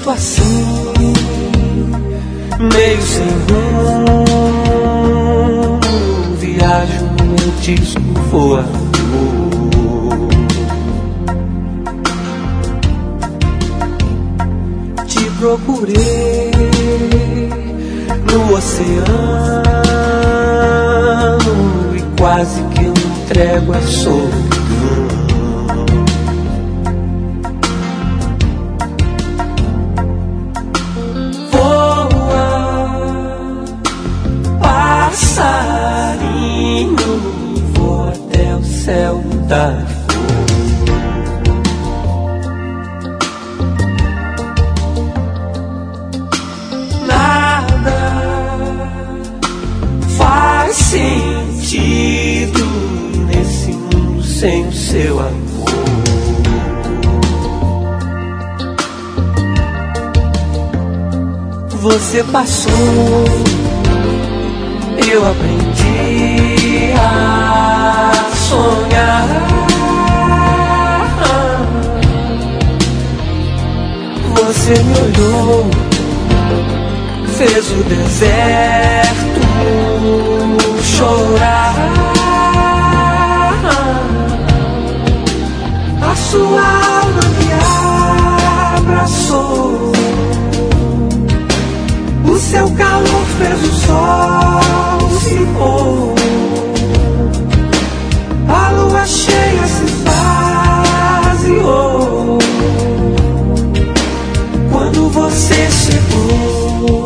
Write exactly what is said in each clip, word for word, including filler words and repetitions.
sinto assim, meio sem rumo, viajo no meu disco voador. Te procurei no oceano e quase que eu entrego a solidão. Passarinho, vou até o céu mudar de cor. Nada faz sentido nesse mundo sem o seu amor. Você passou, eu aprendi a sonhar. Você me olhou, fez o deserto chorar. A sua alma me abraçou, o seu calor fez o sol se pôr, a lua cheia se esvaziou quando você chegou.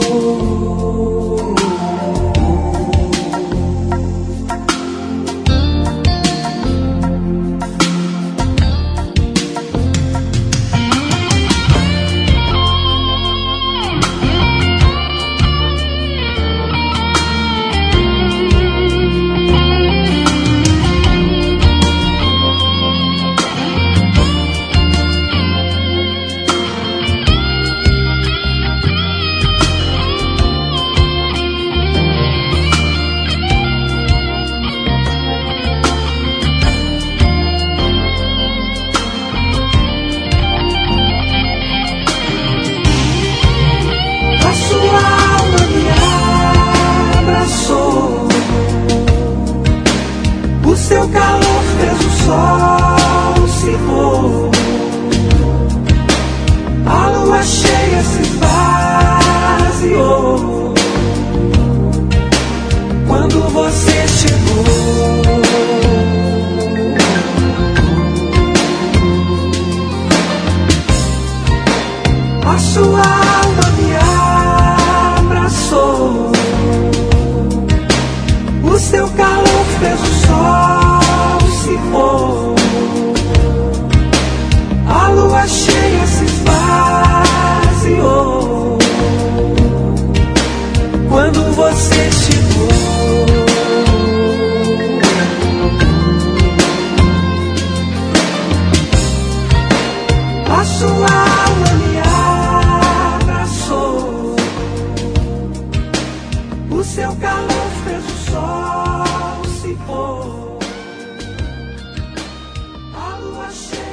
O seu calor fez o sol se pôr, a lua cheia se esvaziou quando você chegou. A sua alma me abraçou, o seu calor fez o sol se pôr, a lua cheia se esvaziou quando você chegou. A sua alma me abraçou, o seu calor fez o sol se pôr, a lua cheia.